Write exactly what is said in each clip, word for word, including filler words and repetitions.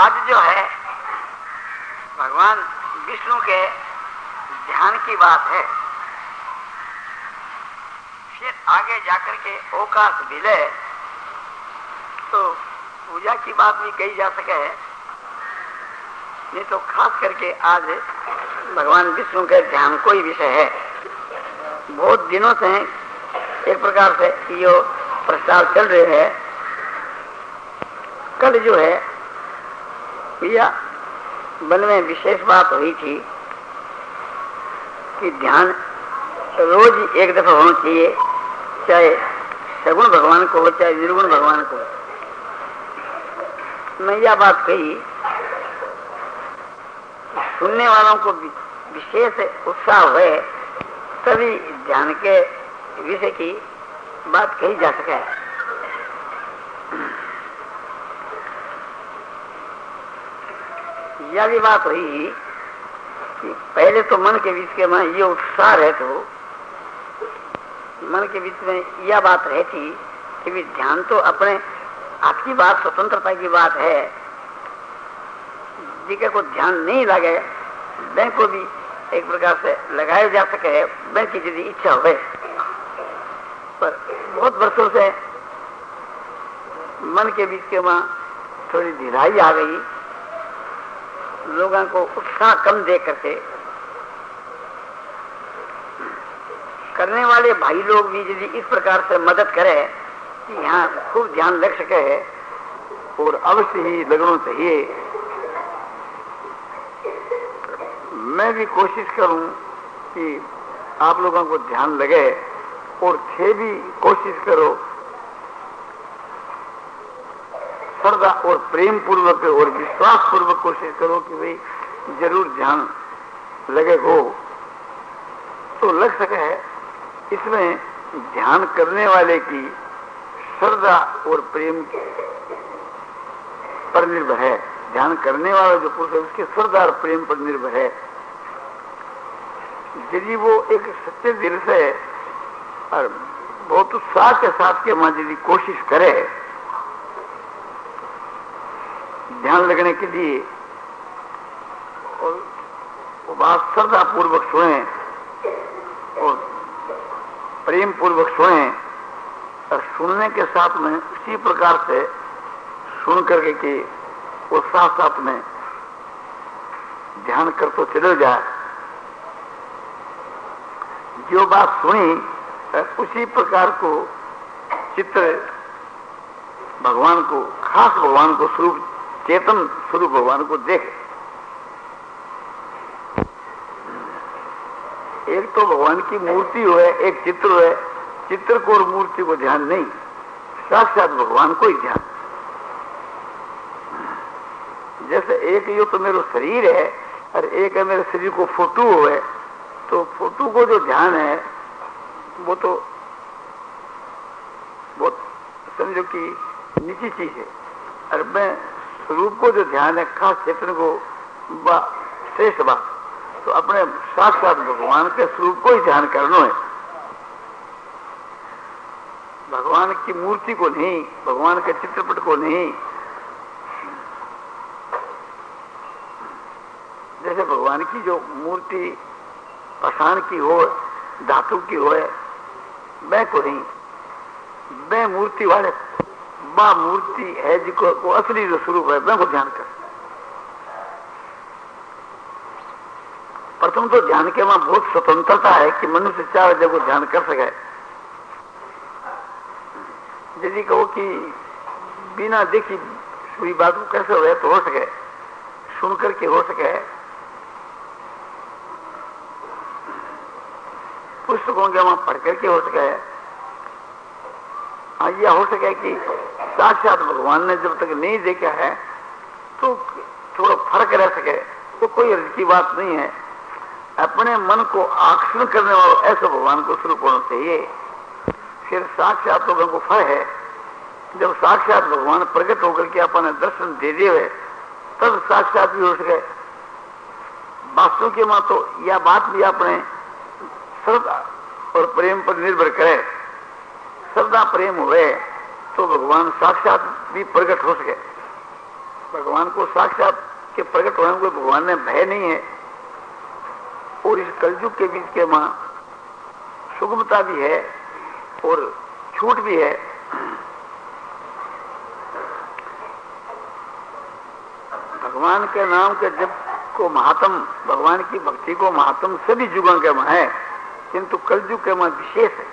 आज जो है भगवान विष्णु के ध्यान की बात है। फिर आगे जाकर के ओकाश विलय तो पूजा की बात भी कही जा सके, नहीं तो खास करके आज भगवान विष्णु के ध्यान को ही विषय है। बहुत दिनों से एक प्रकार से ये प्रस्ताव चल रहे हैं। कल जो है यह मन में विशेष बात हुई थी कि ध्यान रोज एक दफा होना चाहिए, चाहे सगुण भगवान को हो चाहे निर्गुण भगवान को। मैं यह बात कही, सुनने वालों को विशेष उत्साह हुए तभी ध्यान के विषय की बात कही जा सके। यह भी बात हुई कि पहले तो मन के बीच के में ये उत्साह रहे, तो मन के बीच में यह बात रहती कि भी ध्यान तो अपने आपकी बात स्वतंत्रता की बात है। जिके को ध्यान नहीं लगे बैंक को भी एक प्रकार से लगाया जा सके, बैंक की यदि इच्छा हो। पर बहुत वर्षों से मन के बीच के में थोड़ी ढिलाई आ गई, लोगों को उत्साह कम दे करके करने वाले भाई लोग भी यदि इस प्रकार से मदद करें कि यहाँ खूब ध्यान रख सके और अवश्य ही लगना चाहिए। मैं भी कोशिश करूं कि आप लोगों को ध्यान लगे और थे भी कोशिश करो श्रद्धा और प्रेम पूर्वक और विश्वास पूर्वक कोशिश करो कि भाई जरूर ध्यान लगे हो तो लग सके है। इसमें ध्यान करने वाले की श्रद्धा और प्रेम पर निर्भर है। ध्यान करने वाला जो पुरुष है उसके श्रद्धा और प्रेम पर निर्भर है। यदि वो एक सच्चे दिल से और बहुत उत्साह के साथ के मां यदि कोशिश करे ध्यान लगने के लिए और वो बात श्रद्धा पूर्वक सुने और प्रेम पूर्वक सुने और सुनने के साथ में उसी प्रकार से सुन करके कि वो साथ साथ में ध्यान कर तो चले जाए। जो बात सुनी उसी प्रकार को चित्र भगवान को, खास भगवान को, स्वरूप चेतन स्वरूप भगवान को देखे। एक तो भगवान की मूर्ति हो है, एक चित्र हो है। चित्र को और मूर्ति को ध्यान नहीं, साक्षात भगवान को ही ध्यान। जैसे एक यो तो मेरा शरीर है और एक है मेरे शरीर को फोटो हो है, तो फोटो को जो ध्यान है वो तो बहुत समझो कि निजी चीज है, और मैं स्वरूप को जो ध्यान है खास चेतन को श्रेष्ठ बात। तो अपने साक्षात भगवान के स्वरूप को ही ध्यान करना है, भगवान की मूर्ति को नहीं, भगवान के चित्रपट को नहीं। जैसे भगवान की जो मूर्ति पाषाण की हो, धातु की हो, मैं को नहीं, मैं मूर्ति वाले बा मूर्ति है जिसको को असली जो स्वरूप है मैं को ध्यान कर। प्रथम तो ध्यान के वहां बहुत स्वतंत्रता है कि मनुष्य चाहे जब वो ध्यान कर सके। यदि कहो कि बिना देखी हुई बात को कैसे हो तो हो सके, सुन करके हो सके, पुस्तकों के वहां पढ़ करके हो सके, हाँ यह हो सके कि साक्षात भगवान ने जब तक नहीं देखा है तो थोड़ा फर्क रह सके, तो कोई अर्थ की बात नहीं है। अपने मन को आकर्षण करने वाला ऐसा भगवान को स्वरूप होना चाहिए। फिर साक्षात लोगों को फल है, जब साक्षात भगवान प्रकट होकर के अपने दर्शन दे दिए तब साक्षात भी हो सके। वास्तव के मां तो यह बात भी अपने श्रद्धा और प्रेम पर निर्भर करे। श्रद्धा प्रेम हुए तो भगवान साक्षात भी प्रकट हो सके। भगवान को साक्षात के प्रकट होने को भगवान ने भय नहीं है। और इस कलयुग के बीच के मां सुगमता भी है और छूट भी है। भगवान के नाम के जप को महात्म, भगवान की भक्ति को महात्म सभी युगों के मां है, किंतु कलयुग के मां विशेष है।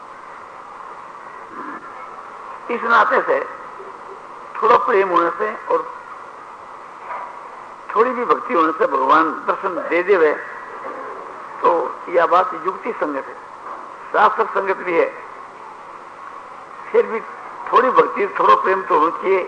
इस नाते से थोड़ा प्रेम होने से और थोड़ी भी भक्ति होने से भगवान दर्शन दे देवे तो यह बात युक्ति संगत है, शास्त्र संगत भी है। फिर भी थोड़ी भक्ति थोड़ा प्रेम तो होना चाहिए।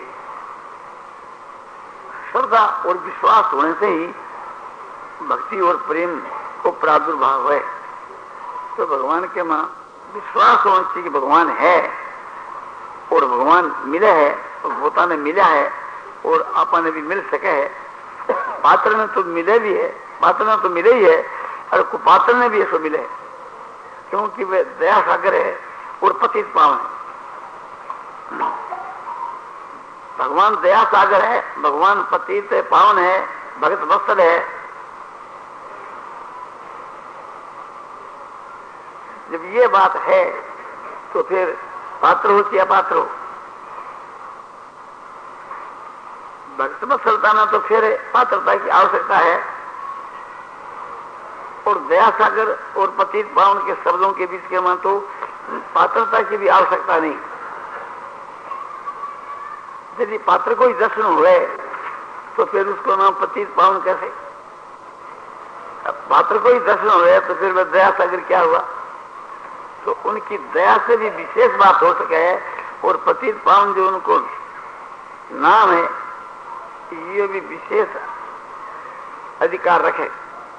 श्रद्धा और विश्वास होने से ही भक्ति और प्रेम को प्रादुर्भाव है। तो भगवान के मां विश्वास होना चाहिए कि भगवान है और भगवान मिला है और भोता ने मिला है और आपा ने भी मिल सके है। पात्र ने तो मिले भी है, पात्र ने तो मिले ही है और कुपात्र ने भी ऐसा मिले है, क्योंकि वे दया सागर है और पतित पावन है। भगवान दया सागर है, भगवान पतित पावन है, भगत वत्सल है। जब ये बात है तो फिर पात्र हो या पात्र हो, भक्त वत्सलता ना तो फिर पात्रता की आवश्यकता है। और दया सागर और पतित पावन के शब्दों के बीच के मान तो पात्रता की भी आवश्यकता नहीं। यदि पात्र को ही दर्शन हुए तो फिर उसको नाम पतित पावन कैसे? अब पात्र को ही दर्शन हुए तो फिर वह दया सागर क्या हुआ? तो उनकी दया से भी विशेष बात हो सके है। और पतित पावन जो उनको नाम है ये भी विशेष अधिकार रखे।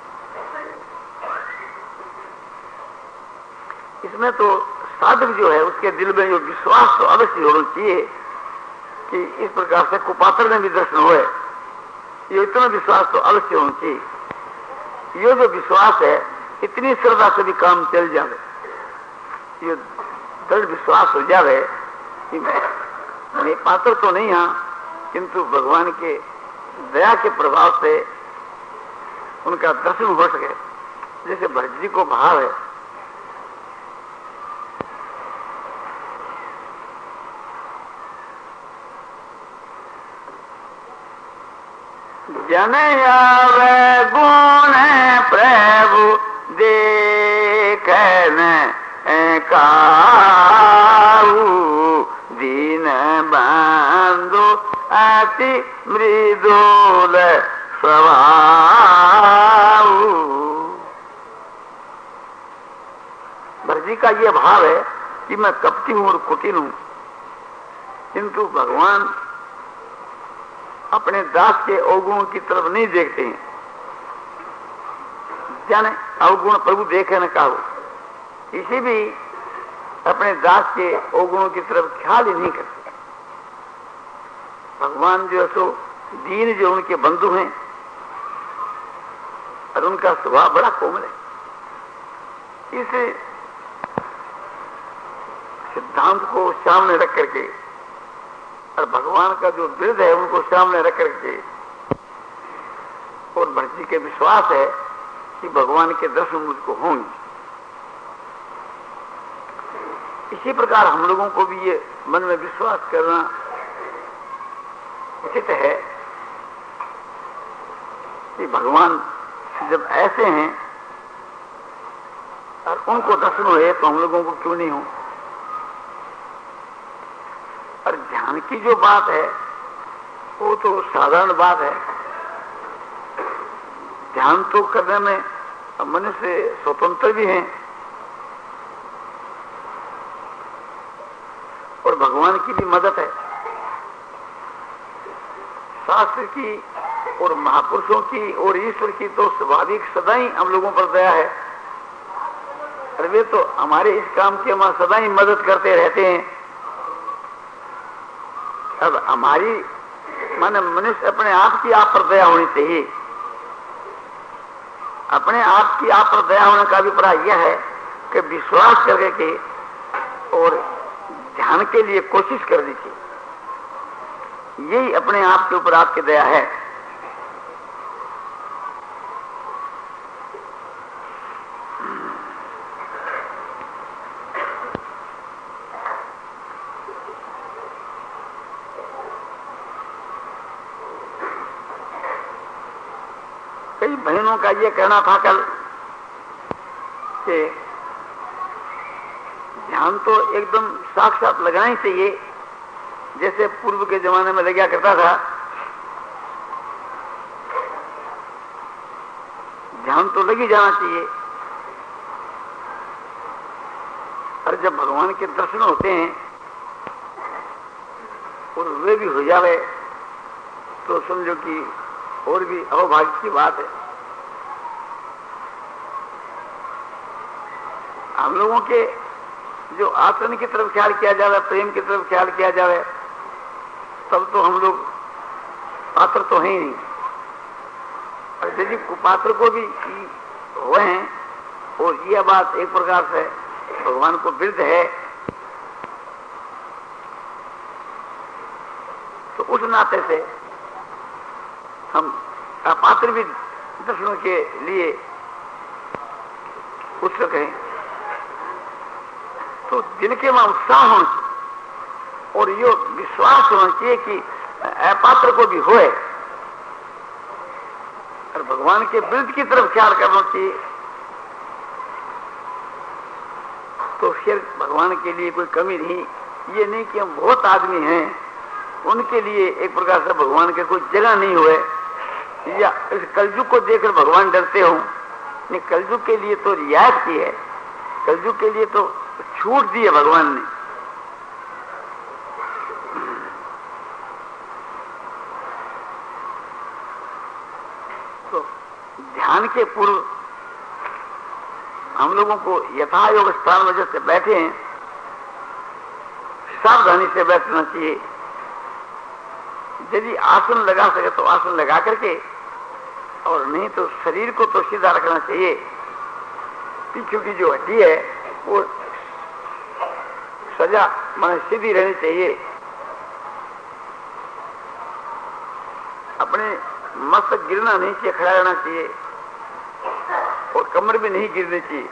इसमें तो साधक जो है उसके दिल में जो विश्वास तो अवश्य होना चाहिए कि इस प्रकार से कुपात्र ने भी दर्शन हुए, ये इतना विश्वास तो अवश्य होना चाहिए। ये जो विश्वास है इतनी श्रद्धा से भी काम चल जावे, ये दृढ़ विश्वास हो जावे कि मैं मैं पात्र तो नहीं हाँ, किंतु भगवान के दया के प्रभाव से उनका दर्शन हो सके। जैसे भरत जी को भाव है, जन आवे गुण प्रभु देखन काहू, दीन बंधु अति मृदुल स्वभाव। भरत जी का ये भाव है कि मैं कपटी हूं और कुटिल हूं, किंतु भगवान अपने दास के अवगुणों की तरफ नहीं देखते हैं। जाने अवगुण प्रभु देखे न काहू, इसी भी अपने दास के अवगुणों की तरफ ख्याल ही नहीं करते। भगवान जो है सो दीन जो उनके बंधु हैं और उनका स्वभाव बड़ा कोमल है। इस सिद्धांत को सामने रख करके और भगवान का जो बिरद है उनको सामने रख करके और भरत जी के विश्वास है कि भगवान के दर्शन मुझको होंगे। इसी प्रकार हम लोगों को भी ये मन में विश्वास करना उचित है कि भगवान जब ऐसे हैं और उनको दर्शन हुए तो हम लोगों को क्यों नहीं हो। और ध्यान की जो बात है वो तो साधारण बात है। ध्यान तो करने में मनुष्य स्वतंत्र भी हैं और भगवान की भी मदद है। शास्त्र की और महापुरुषों की और ईश्वर की तो स्वाभाविक सदा ही हम लोगों पर दया है। और वे तो हमारे इस काम के मां सदा ही मदद करते रहते हैं। अब हमारी माने मनुष्य अपने आप की आप पर दया होनी चाहिए। अपने आप की आप पर दया होने का अभिप्राय यह है कि विश्वास करके के और ध्यान के लिए कोशिश करनी चाहिए। यही अपने आप के ऊपर आपकी दया है। कई बहनों का ये कहना था कल कि ध्यान तो एकदम साक्षात लगाना ही चाहिए, जैसे पूर्व के जमाने में लगा करता था। ध्यान तो लगी जाना चाहिए, और जब भगवान के दर्शन होते हैं और वे भी हो जावे तो समझो कि और भी अहोभाग्य की बात है। हम लोगों के जो आचरण की तरफ ख्याल किया जावे, प्रेम की तरफ ख्याल किया जावे, तब तो हम लोग पात्र तो हैं ही नहीं। और यदि कुपात्र को भी हुए हैं और यह बात एक प्रकार से भगवान को विरुद्ध है, तो उस नाते से हम अपात्र भी दर्शनों के लिए उत्सुक हैं। तो जिनके वहां उत्साह होना चाहिए और यो विश्वास होना चाहिए कि अपात्र को भी होए, और भगवान के विरुद्ध की तरफ ख्याल करना चाहिए, तो फिर भगवान के लिए कोई कमी नहीं। ये नहीं कि हम बहुत आदमी हैं, उनके लिए एक प्रकार से भगवान के कोई जगह नहीं हुए, या इस कलयुग को देखकर भगवान डरते हो। नहीं, कलयुग के लिए तो रियायत की है, कलयुग के लिए तो छूट दी है भगवान ने। तो ध्यान के पूर्व हम लोगों को यथा योग स्थान वजह से बैठे हैं, सावधानी से बैठना चाहिए। यदि आसन लगा सके तो आसन लगा करके, और नहीं तो शरीर को तो सीधा रखना चाहिए। पीछू की जो हड्डी है वो सजा माने सीधी रहनी चाहिए। अपने मस्तक गिरना नहीं चाहिए, खड़ा रहना चाहिए, और कमर भी नहीं गिरनी चाहिए।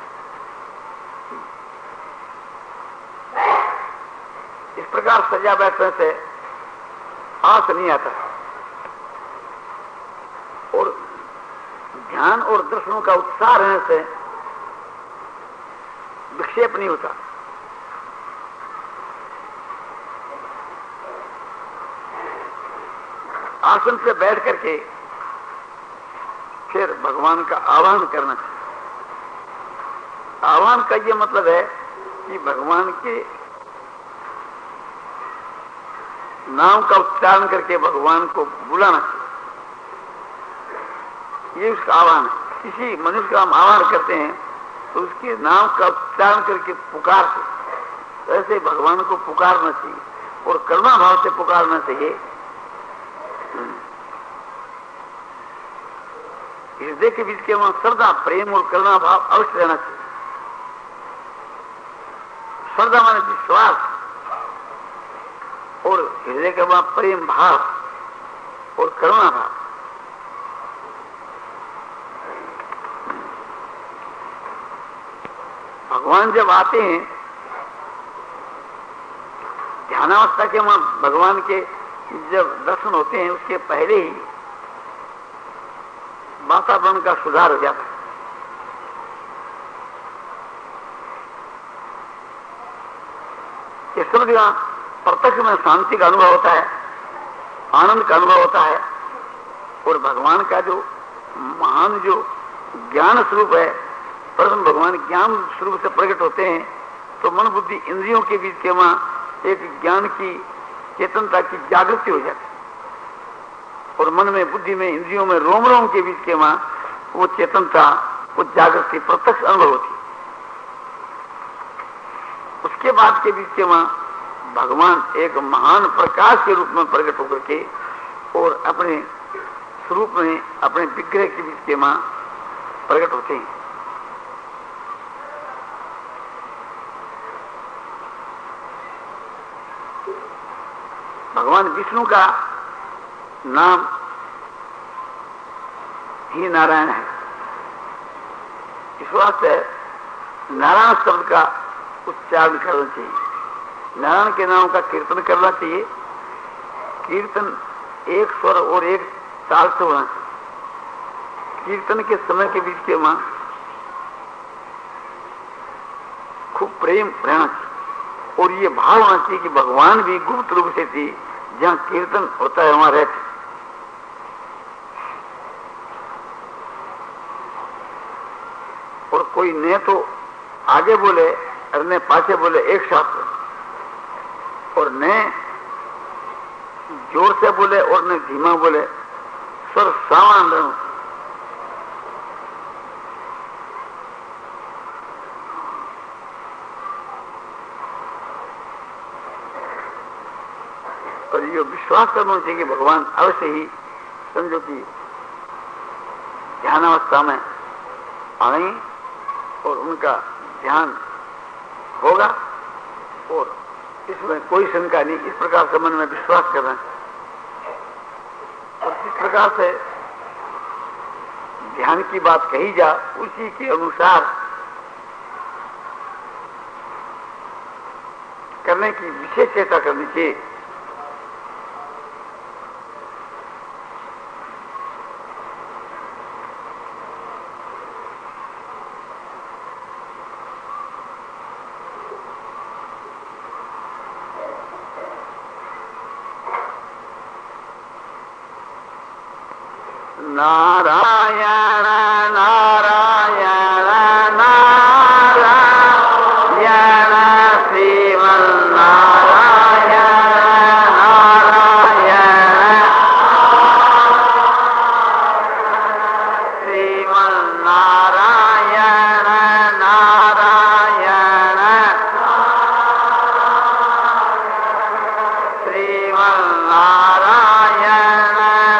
इस प्रकार सजा बैठने से आस नहीं आता, और ध्यान और दर्शनों का उत्साह रहने से विक्षेप नहीं होता। आसन से बैठ करके फिर भगवान का आह्वान करना चाहिए। आह्वान का ये मतलब है कि भगवान के नाम का उच्चारण करके भगवान को बुलाना चाहिए। ये उसका आह्वान है। किसी मनुष्य का हम आह्वान करते हैं तो उसके नाम का उच्चारण करके पुकारते, ऐसे भगवान को पुकारना चाहिए और करुणा भाव से पुकारना चाहिए। हृदय के बीच के वहां श्रद्धा, प्रेम और करुणा भाव अवश्य रहना चाहिए। श्रद्धा माने विश्वास, और हृदय के वहां प्रेम भाव और करुणा भाव। भगवान जब आते हैं ध्यानावस्था के वहां, भगवान के जब दर्शन होते हैं उसके पहले ही वातावरण का सुधार हो जाता है। इस समय प्रत्यक्ष में शांति का अनुभव होता है, आनंद का अनुभव होता है, और भगवान का जो महान जो ज्ञान स्वरूप है, प्रथम भगवान ज्ञान स्वरूप से प्रकट होते हैं, तो मन बुद्धि इंद्रियों के बीच के वहां एक ज्ञान की चेतनता की जागृति हो जाती है, और मन में, बुद्धि में, इंद्रियों में, रोम रोम के बीच के वहां वो चेतनता, वो जागृति प्रत्यक्ष अनुभव होती। उसके बाद के बीच के वहां भगवान एक महान प्रकाश के रूप में प्रकट होकर के और अपने स्वरूप में, अपने विग्रह के बीच के वहां प्रकट होते हैं। भगवान विष्णु का नाम ही नारायण है। इस वास्ते नारायण शब्द का उच्चारण करना चाहिए, नारायण के नाम का कीर्तन करना चाहिए। कीर्तन एक स्वर और एक ताल से होना चाहिए। कीर्तन के समय के बीच के मां खूब प्रेम रहना चाहिए और ये भाव होना चाहिए कि भगवान भी गुप्त रूप से थी, जहां कीर्तन होता है वहां रहते। और कोई ने तो आगे बोले और ने पाछे बोले एक साथ, और ने जोर से बोले और ने धीमा बोले, स्वर सामान रहो। और ये विश्वास करना चाहिए कि भगवान अवश्य ही समझो कि ध्यानावस्था में आए और उनका ध्यान होगा और इसमें कोई शंका नहीं। इस प्रकार से मन में विश्वास करना और जिस प्रकार से ध्यान की बात कही जा उसी के अनुसार करने की विशेष चेष्टा करनी चाहिए। नारायण नारायण नारायण श्रीमन्नारायण नारायण श्रीमन्नारायण नारायण श्रीमन्नारायण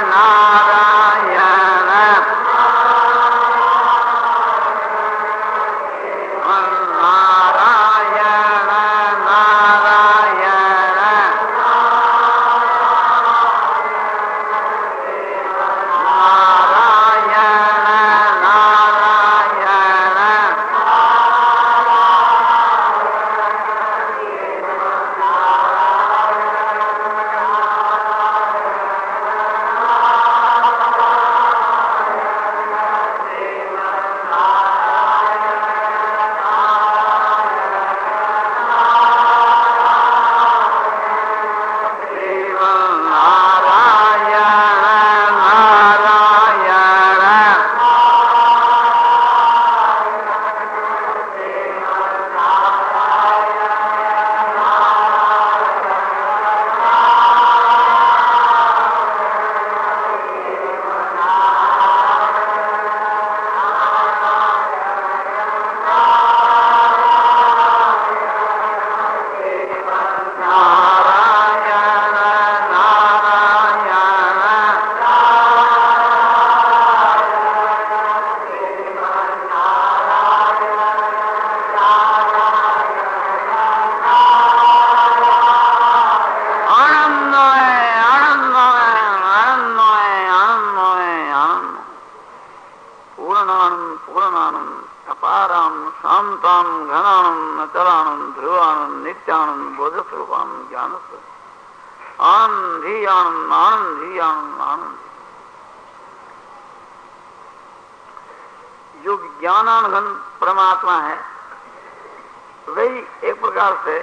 जो ज्ञानानघन परमात्मा है वही एक प्रकार से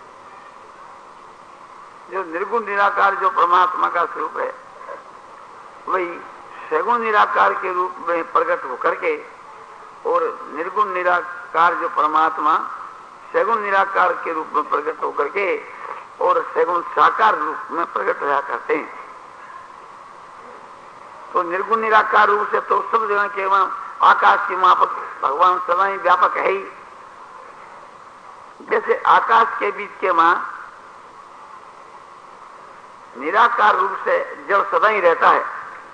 जो निर्गुण निराकार जो परमात्मा का स्वरूप है वही सगुण निराकार के रूप में प्रकट होकर के और निर्गुण निराकार जो परमात्मा सगुण निराकार के रूप में प्रकट होकर के और सगुण साकार रूप में प्रकट रहा करते हैं। तो निर्गुण निराकार रूप से तो सब जगह के वहां आकाश के मापक भगवान सदा ही व्यापक है ही। जैसे आकाश के बीच के वहां निराकार रूप से जल सदा ही रहता है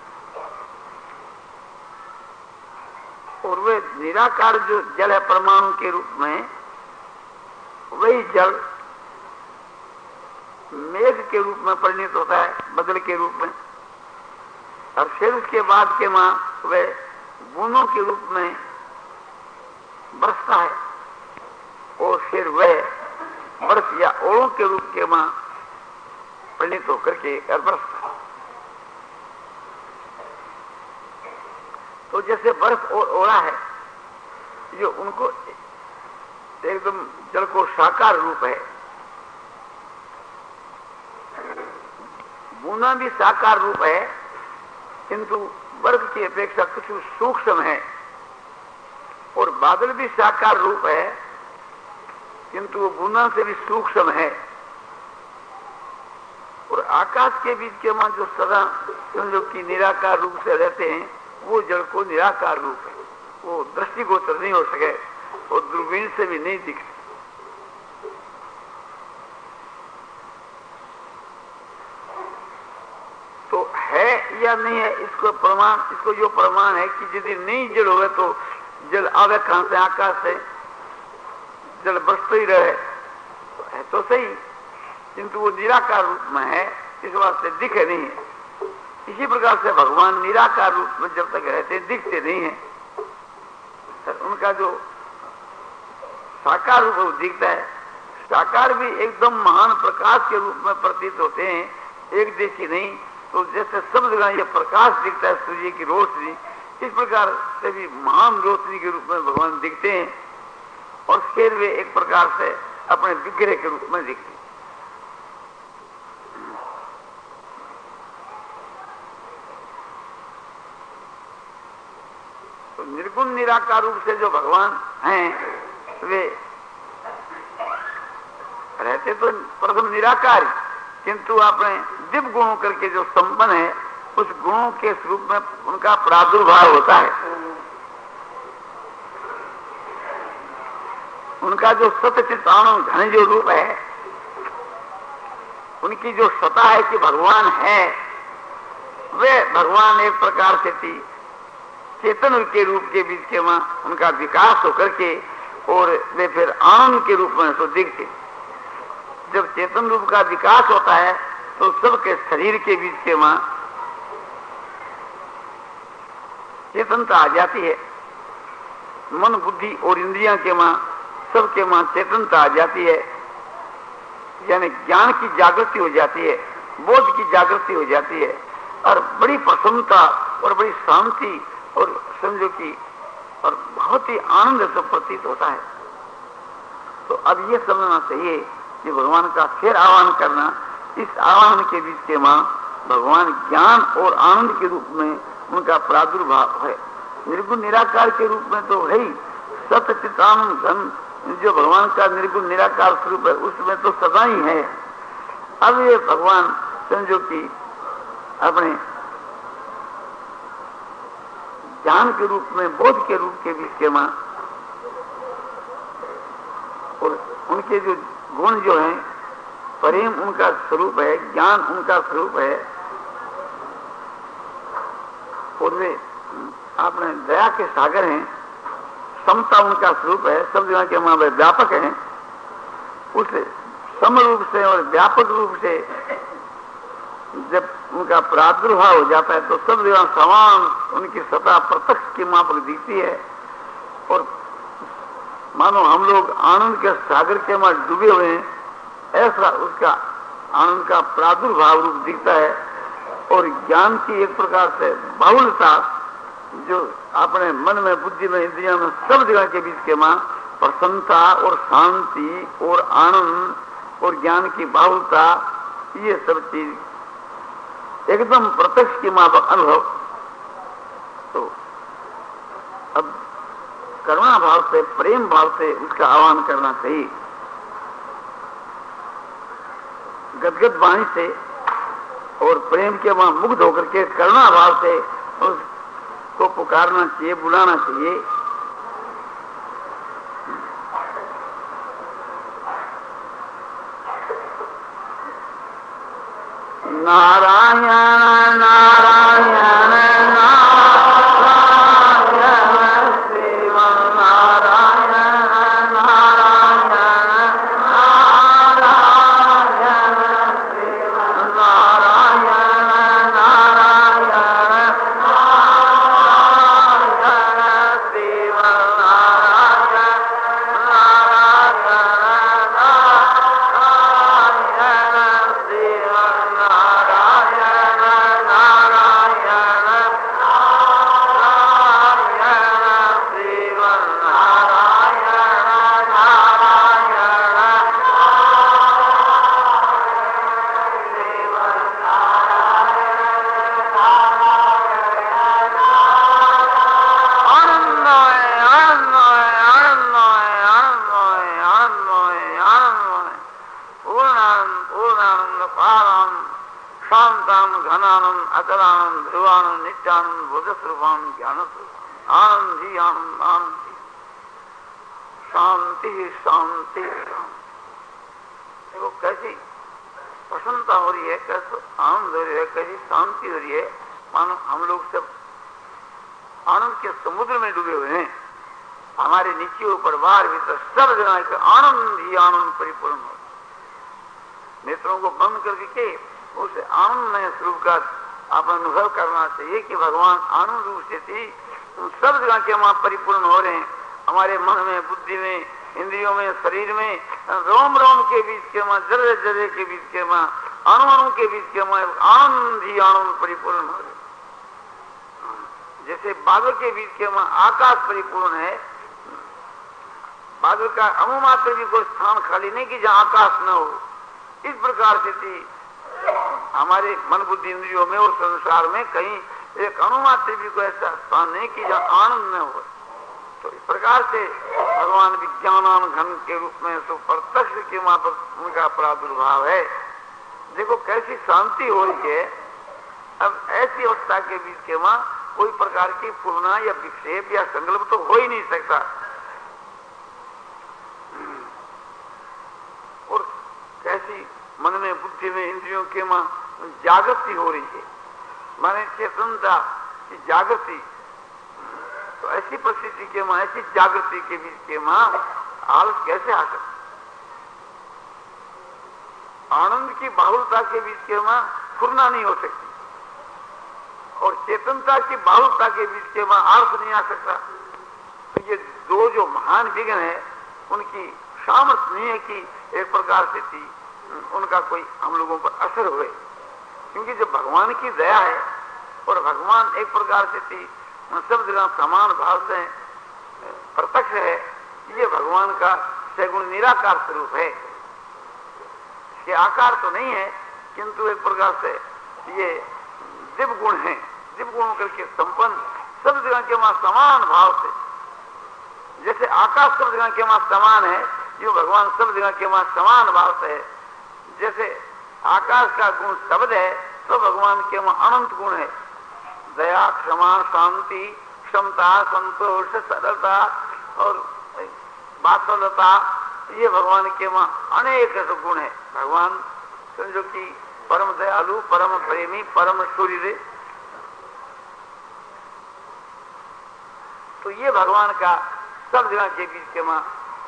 और वे निराकार जो जल है परमाणु के रूप में वही जल मेघ के रूप में परिणित होता है, बदल के रूप में, और फिर उसके बाद के मां वह बूंदों के रूप में बरसता है, और फिर वह बर्फ या ओलों के रूप के मां परिणित होकर के बरसता है। तो जैसे बर्फ और ओला है, जो उनको एकदम जल को साकार रूप है, बूंदा भी साकार रूप है, किंतु बर्फ की अपेक्षा कुछ सूक्ष्म है, और बादल भी साकार रूप है, किंतु वो बूंदा से भी सूक्ष्म है, और आकाश के बीच के मां जो सदा समझो कि निराकार रूप से रहते हैं, वो जल को निराकार रूप है, वो दृष्टिगोचर नहीं हो सके और दूरबीन से भी नहीं दिखते। तो है या नहीं है, इसको प्रमाण, इसको जो प्रमाण है कि यदि नहीं जल होगा तो जल आवे कहां से, आकाश से जल बरसते ही रहे, तो है तो सही, किंतु वो निराकार रूप में है, इस वास्ते दिखे नहीं है। इसी प्रकार से भगवान निराकार रूप में जब तक रहते दिखते नहीं है, तो उनका जो साकार रूप दिखता है, साकार भी एकदम महान प्रकाश के रूप में प्रतीत होते हैं, एक देखी नहीं। तो जैसे सब जगह ये प्रकाश दिखता है, सूर्य की रोशनी, इस प्रकार से भी महान रोशनी के रूप में भगवान दिखते हैं, और फिर वे एक प्रकार से अपने विग्रह के रूप में दिखते हैं। तो निर्गुण निराकार रूप से जो भगवान हैं, वे रहते तो प्रथम निराकार, किंतु आपने दिव्य गुणों करके जो संपन्न है, उस गुणों के स्वरूप में उनका प्रादुर्भाव होता है। उनका जो सतचितानु घन जो रूप है, उनकी जो सत्ता है कि भगवान है, वे भगवान एक प्रकार से थी चेतन के रूप के बीच के वहां उनका विकास होकर के, और वे फिर आनंद के रूप में तो दिखते। जब चेतन रूप का विकास होता है तो सबके शरीर के बीच के वहां चेतनता आ जाती है, मन बुद्धि और इंद्रियां के वहां सबके वहां चेतनता आ जाती है, यानी ज्ञान की जागृति हो जाती है, बोध की जागृति हो जाती है, और बड़ी प्रसन्नता और बड़ी शांति और समझो कि और बहुत ही आनंद से प्रतीत होता है। तो अब ये समझना चाहिए कि भगवान का फिर आह्वान करना, इस आह्वान के बीच के मां भगवान ज्ञान और आनंद के रूप में उनका प्रादुर्भाव है। निर्गुण निराकार के रूप में तो है ही, सत्य चितानंद घन जो भगवान का निर्गुण निराकार स्वरूप है, उसमें तो सदा ही है। अब ये भगवान समझो कि अपने ज्ञान के रूप में, बोध के रूप के बीच के मां, और उनके जो गुण जो हैं, प्रेम उनका स्वरूप है, ज्ञान उनका स्वरूप है, और वे आपने दया के सागर हैं, समता उनका स्वरूप है, सब जगह के वहां वे व्यापक हैं। उस सम रूप से और व्यापक रूप से जब उनका प्रादुर्भाव हो जाता है तो सब जगह समान उनकी सत्ता प्रत्यक्ष की मां पर दिखती है, और मानो हम लोग आनंद के सागर के मां डूबे हुए हैं, ऐसा उसका आनंद का प्रादुर्भाव रूप दिखता है। और ज्ञान की एक प्रकार से बाहुलता जो अपने मन में, बुद्धि में, इंद्रियों में, सब जगह के बीच के मां प्रसन्नता और शांति और आनंद और ज्ञान की बाहुलता, ये सब चीज एकदम प्रत्यक्ष की मां का अनुभव। तो अब करुणा भाव से, प्रेम भाव से उसका आह्वान करना चाहिए, गदगद वाणी से और प्रेम के वहां मुग्ध होकर के करुणा भाव से उसको पुकारना चाहिए, बुलाना चाहिए। नारायण नारायण नारायण शिव नारायण नारायण नारायण शांतान घनानंद अचलानंद ध्रुवानंद नित्यानंद बोध स्वरूपान ज्ञान स्वरूप आनंद ही आनंद आनंद शांति शांति। देखो कैसी प्रसन्नता हो रही है, कैसे आनंद हो रही है, कैसी शांति हो रही है, मानो हम लोग सब आनंद के समुद्र में डूबे हुए हैं। हमारे नीचे ऊपर बाहर भीतर सब जगह आनंद ही आनंद परिपूर्ण हो। नेत्रों को बंद करके के उस आनंदमय स्वरूप का आप अनुभव करना चाहिए कि भगवान आनंद रूप से थी, सब जगह के वहां परिपूर्ण हो रहे हैं। हमारे मन में, बुद्धि में, इंद्रियों में, शरीर में, रोम रोम के बीच के मां, जर्रे जर्रे के बीच के मां, अणु अणु के बीच के मां आनंद ही आनंद परिपूर्ण हो रहे। जैसे बादल के बीच के मां आकाश परिपूर्ण है, बादल का अणु मात्र भी कोई स्थान खाली नहीं कि जहां आकाश न हो। इस प्रकार से थी हमारे मन, बुद्धि, इंद्रियों में और संसार में कहीं एक अणु मात्र भी कोई ऐसा स्थान नहीं कि जहां आनंद न हो। तो इस प्रकार से भगवान विज्ञानान घन के रूप में सो प्रत्यक्ष के वहां पर उनका प्रादुर्भाव है। देखो कैसी शांति हो रही है। अब ऐसी अवस्था के बीच के वहां कोई प्रकार की पूर्णा या विक्षेप या संकल्प तो हो ही नहीं सकता। और कैसी मन में, बुद्धि में, इंद्रियों के वहां जागृति हो रही है, माने चेतनता की जागृति। तो ऐसी परिस्थिति के वहां, ऐसी जागृति के बीच के वहां आलस कैसे आ सकता? आनंद की बाहुलता के बीच के वहां फुरना नहीं हो सकती और चेतनता की बाहुलता के बीच के वहां आलस नहीं आ सकता। तो ये दो जो महान विघ्न है उनकी सामर्थ्य नहीं है कि एक प्रकार से थी उनका कोई हम लोगों पर असर हुए, क्योंकि जब भगवान की दया है और भगवान एक प्रकार से थी सब जगह समान भाव से प्रत्यक्ष है, ये भगवान का सगुण निराकार स्वरूप है। इसके आकार तो नहीं है किंतु एक प्रकार से ये दिव्य गुण है, दिव्य गुणों करके संपन्न, सब जगह के वहां समान भाव से। जैसे आकाश सब जगह के वहां समान है, यो भगवान सब जगह के वहां समान भाव से है। जैसे आकाश का गुण शब्द है तो भगवान के वहां अनंत गुण है, दया, क्षमा, शांति, क्षमता, संतोष, सरलता और वात्सल्यता, ये भगवान के वहां अनेक गुण है। भगवान समझो कि परम दयालु, परम प्रेमी, परम सूर्य, तो ये भगवान का सब जगह के बीच के वहां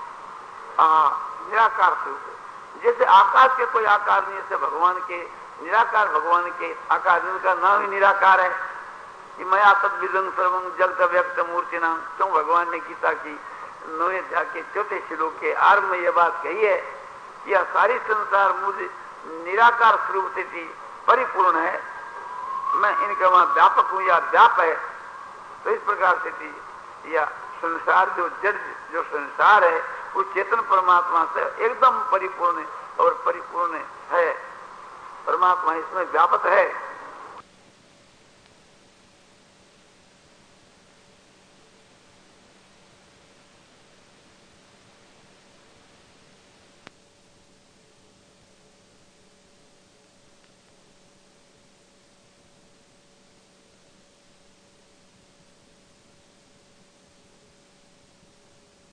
निराकार स्वरूप है। जैसे आकाश के कोई आकार नहीं, ऐसे भगवान के निराकार, भगवान के आकार, जिनका नाम ही निराकार है कि मया तद्विदं सर्वं जगत व्यक्त मूर्ति नाम। क्यों भगवान ने गीता की नौवें अध्याय के चौथे श्लोक के आरंभ में यह बात कही है, यह सारी संसार मुझे निराकार स्वरूप से थी, परिपूर्ण है, मैं इनका वहां व्यापक हूं या व्याप है। तो इस प्रकार से थी यह संसार जो जड़ जो संसार है वो चेतन परमात्मा से एकदम परिपूर्ण और परिपूर्ण है। परमात्मा इसमें व्यापक है।